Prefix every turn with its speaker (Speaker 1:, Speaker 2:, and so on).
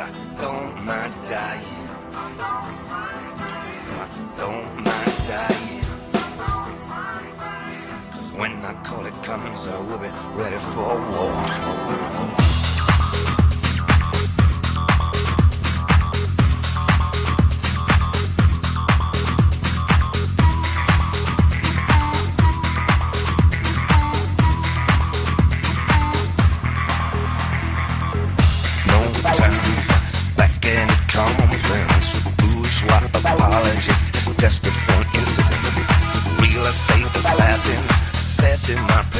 Speaker 1: don't mind dying. I don't mind dying. 'Cause when I call it comes, I will be ready for war. Desperate for an incident. Real estate assassins assessing my